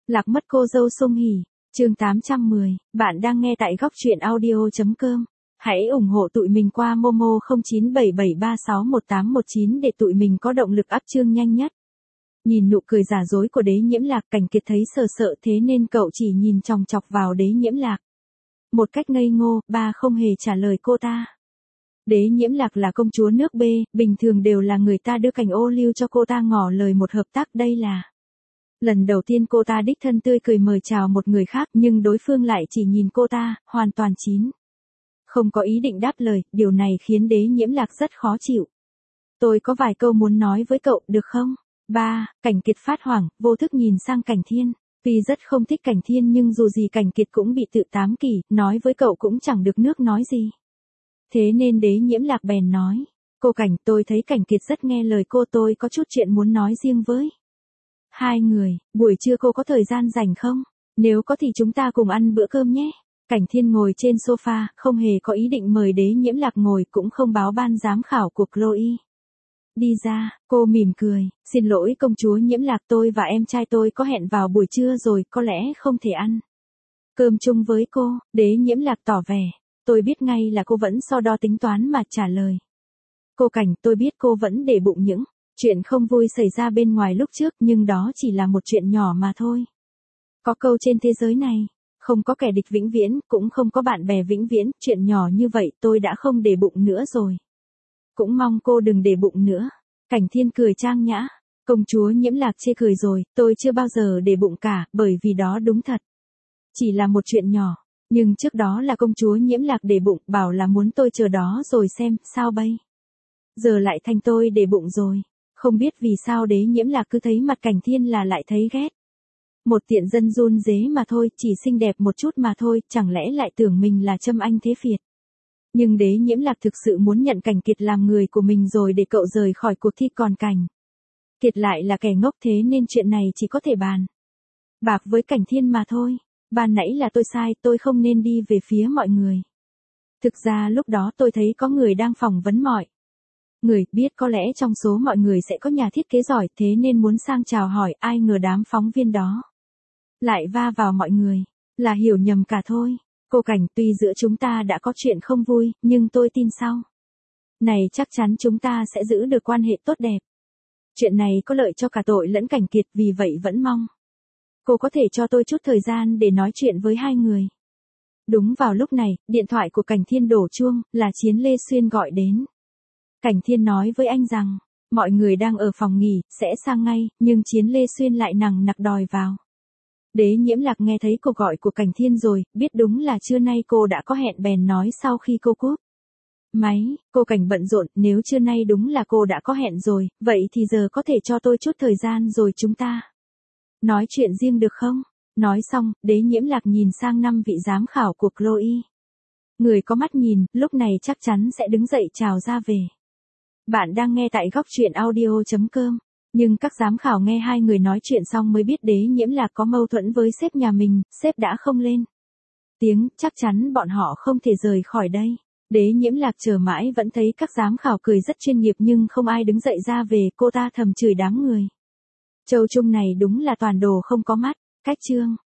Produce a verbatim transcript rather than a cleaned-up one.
Lạc mất cô dâu Song Hỷ, chương tám trăm mười, bạn đang nghe tại góc truyện audio.com. Hãy ủng hộ tụi mình qua Momo không chín bảy bảy ba sáu một tám một chín để tụi mình có động lực up chương nhanh nhất. Nhìn nụ cười giả dối của Đế Nhiễm Lạc, Cảnh Kiệt thấy sợ sợ thế nên cậu chỉ nhìn chòng chọc vào Đế Nhiễm Lạc. Một cách ngây ngô, ba không hề trả lời cô ta. Đế Nhiễm Lạc là công chúa nước B, bình thường đều là người ta đưa cành ô liu cho cô ta ngỏ lời một hợp tác, đây là lần đầu tiên cô ta đích thân tươi cười mời chào một người khác, nhưng đối phương lại chỉ nhìn cô ta, hoàn toàn chín. Không có ý định đáp lời, điều này khiến Đế Nhiễm Lạc rất khó chịu. Tôi có vài câu muốn nói với cậu, được không? Ba, Cảnh Kiệt phát hoảng, vô thức nhìn sang Cảnh Thiên. Vì rất không thích Cảnh Thiên nhưng dù gì Cảnh Kiệt cũng bị tự tám kỷ, nói với cậu cũng chẳng được nước nói gì. Thế nên Đế Nhiễm Lạc bèn nói, cô Cảnh, tôi thấy Cảnh Kiệt rất nghe lời cô, tôi có chút chuyện muốn nói riêng với hai người, buổi trưa cô có thời gian rảnh không? Nếu có thì chúng ta cùng ăn bữa cơm nhé. Cảnh Thiên ngồi trên sofa, không hề có ý định mời Đế Nhiễm Lạc ngồi, cũng không báo ban giám khảo của Chloe. Đi ra, cô mỉm cười, xin lỗi công chúa Nhiễm Lạc, tôi và em trai tôi có hẹn vào buổi trưa rồi, có lẽ không thể ăn cơm chung với cô. Đế Nhiễm Lạc tỏ vẻ, tôi biết ngay là cô vẫn so đo tính toán mà trả lời. Cô Cảnh, tôi biết cô vẫn để bụng những chuyện không vui xảy ra bên ngoài lúc trước, nhưng đó chỉ là một chuyện nhỏ mà thôi. Có câu trên thế giới này, không có kẻ địch vĩnh viễn, cũng không có bạn bè vĩnh viễn, chuyện nhỏ như vậy tôi đã không để bụng nữa rồi. Cũng mong cô đừng để bụng nữa. Cảnh Thiên cười trang nhã, công chúa Nhiễm Lạc chê cười rồi, tôi chưa bao giờ để bụng cả, bởi vì đó đúng thật chỉ là một chuyện nhỏ. Nhưng trước đó là công chúa Nhiễm Lạc để bụng, bảo là muốn tôi chờ đó rồi xem, sao bây giờ lại thành tôi để bụng rồi. Không biết vì sao Đế Nhiễm Lạc cứ thấy mặt Cảnh Thiên là lại thấy ghét. Một tiện dân run rế mà thôi, chỉ xinh đẹp một chút mà thôi, chẳng lẽ lại tưởng mình là Trâm Anh thế Phiệt. Nhưng Đế Nhiễm Lạc thực sự muốn nhận Cảnh Kiệt làm người của mình rồi để cậu rời khỏi cuộc thi, còn Cảnh Kiệt lại là kẻ ngốc, thế nên chuyện này chỉ có thể bàn bạc với Cảnh Thiên mà thôi. Ban nãy là tôi sai, tôi không nên đi về phía mọi người. Thực ra lúc đó tôi thấy có người đang phỏng vấn mọi người, biết có lẽ trong số mọi người sẽ có nhà thiết kế giỏi, thế nên muốn sang chào hỏi, ai ngờ đám phóng viên đó lại va vào mọi người, là hiểu nhầm cả thôi. Cô Cảnh, tuy giữa chúng ta đã có chuyện không vui, nhưng tôi tin sau này chắc chắn chúng ta sẽ giữ được quan hệ tốt đẹp. Chuyện này có lợi cho cả tội lẫn Cảnh Kiệt, vì vậy vẫn mong cô có thể cho tôi chút thời gian để nói chuyện với hai người. Đúng vào lúc này, điện thoại của Cảnh Thiên đổ chuông, là Chiến Lê Xuyên gọi đến. Cảnh Thiên nói với anh rằng, mọi người đang ở phòng nghỉ, sẽ sang ngay, nhưng Chiến Lê Xuyên lại nằng nặc đòi vào. Đế Nhiễm Lạc nghe thấy cuộc gọi của Cảnh Thiên rồi, biết đúng là trưa nay cô đã có hẹn, bèn nói sau khi cô cúp máy, cô Cảnh bận rộn, nếu trưa nay đúng là cô đã có hẹn rồi, vậy thì giờ có thể cho tôi chút thời gian rồi chúng ta nói chuyện riêng được không? Nói xong, Đế Nhiễm Lạc nhìn sang năm vị giám khảo của Chloe. Người có mắt nhìn, lúc này chắc chắn sẽ đứng dậy chào ra về. Bạn đang nghe tại góc truyện audio.com. Nhưng các giám khảo nghe hai người nói chuyện xong mới biết Đế Nhiễm Lạc có mâu thuẫn với sếp nhà mình, sếp đã không lên tiếng, chắc chắn bọn họ không thể rời khỏi đây. Đế Nhiễm Lạc chờ mãi vẫn thấy các giám khảo cười rất chuyên nghiệp nhưng không ai đứng dậy ra về, cô ta thầm chửi đám người Châu Trung này đúng là toàn đồ không có mắt. Cách chương